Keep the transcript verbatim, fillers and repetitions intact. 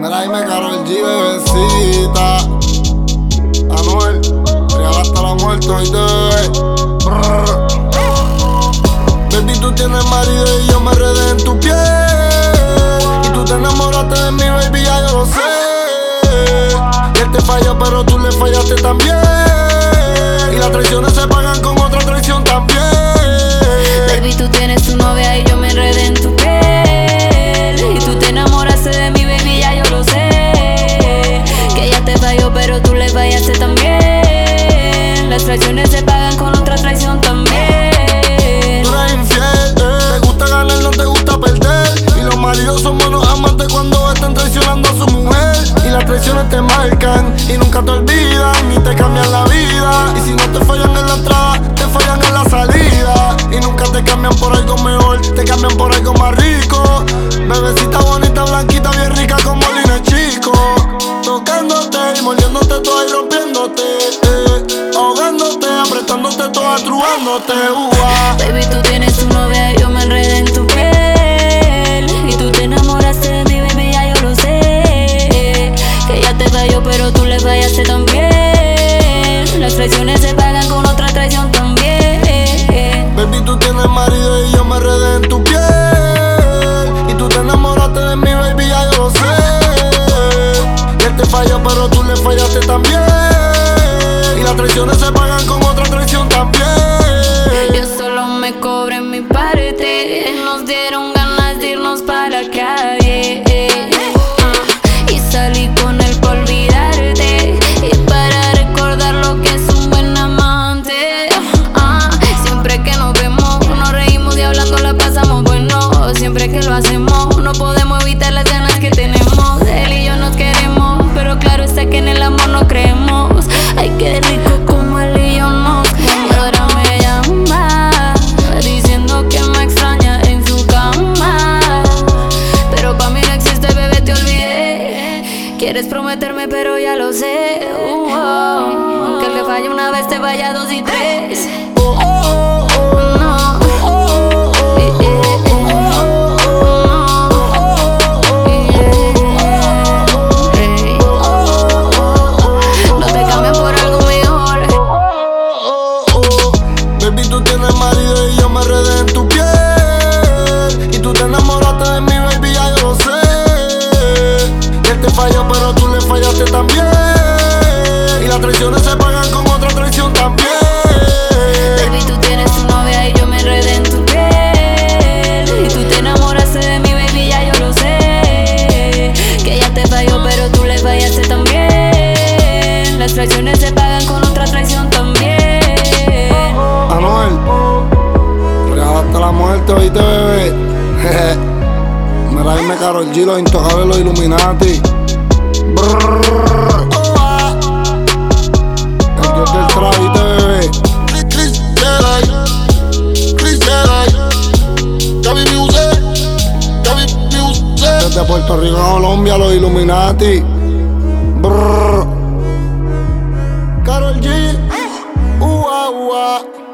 Mira, dime Karol G, bebecita. Anuel, real hasta la muerte, oíste, bebé. Brrr. Baby, tú tienes marido y yo me enredé en tu piel. Y tú te enamoraste de mí, baby, ya yo lo sé. Y él te falló, pero tú le fallaste también. Y las traiciones se pagan con otra traición también. Baby, tú tienes tu novia y yo me enredé en tu piel. Y tú te enamoraste de mí, baby, ya yo lo sé. Que ella te falló, pero tú le fallaste también. Las traiciones se pagan con otra traición también. Tú eres infiel, eh. Te gusta ganar, no te gusta perder. Y los maridos son buenos amantes cuando están traicionando a su mujer. Y las traiciones te marcan y nunca te olvidan, ni te cambian la vida. Y si no te fallan en la entrada, te fallan en la salida. Y nunca te cambian por algo mejor, te cambian por algo más rico. Bebecita bonita, blanquita, bien rica como Lina Chico. Tocándote y mordiéndote toda y rompiéndote, eh. Ahogándote, apretándote toda, trubándote, uh-ah. Baby, tú tienes tu novia y yo me enredé en tu piel. Y tú te enamoraste de mí, baby, ya yo lo sé. Que ella te falló, pero tú le fallaste también. Las traiciones se pagan con otra traición también. Baby, tú tienes marido y yo me enredé en tu piel. Y tú te enamoraste de mí, baby, ya yo lo sé. Y él te falló, pero tú le fallaste también. Y las traiciones se pagan con otra traición también. Yo solo me cobré mi parte. Nos dieron ganas de irnos para la calle. uh, Y salí con él por olvidarte y para recordar lo que es un buen amante. uh, Siempre que nos vemos, nos reímos y hablando la pasamos bueno. Siempre que lo hacemos, no podemos evitar las ganas que tenemos. Él y yo nos queremos, pero claro está que en el amor no creemos. Ay, qué rico como él y yo nos comemos. Y ahora me llama diciendo que me extraña en su cama. Pero pa' mí no existe, bebé, te olvidé. Quieres prometerme, pero ya lo sé. uh, oh. Que le falle una vez, te vaya dos y tres. Oh, oh, oh, No. oh, oh, Eh, eh, eh. No te cambian por algo mejor. oh, oh. Baby, tú tienes marido y yo me enredé en tu piel. Y tú te enamoraste de mí, baby, ya yo lo sé. Y él te falló, pero tú le fallaste también. Y las traiciones se pagan con otra traición también. Baby, tú tienes tu novia y yo me enredé en tu piel. Y tú te enamoraste de mí, baby, ya yo lo sé. Que ella te falló, pero tú le fallaste también. Las traiciones se pagan con otra traición también. Anuel, real hasta la muerte, oíste, bebé. Mira, dime Karol G, los intocables, los Illuminati. Brrr, oh, ah. El dios del trap, oíste, bebé. Chris Jedi, Chris Jedi, Javi Music, Javi Music. Desde Puerto Rico a Colombia, los Illuminati. Brrr. Karol G, uh, uh, uh.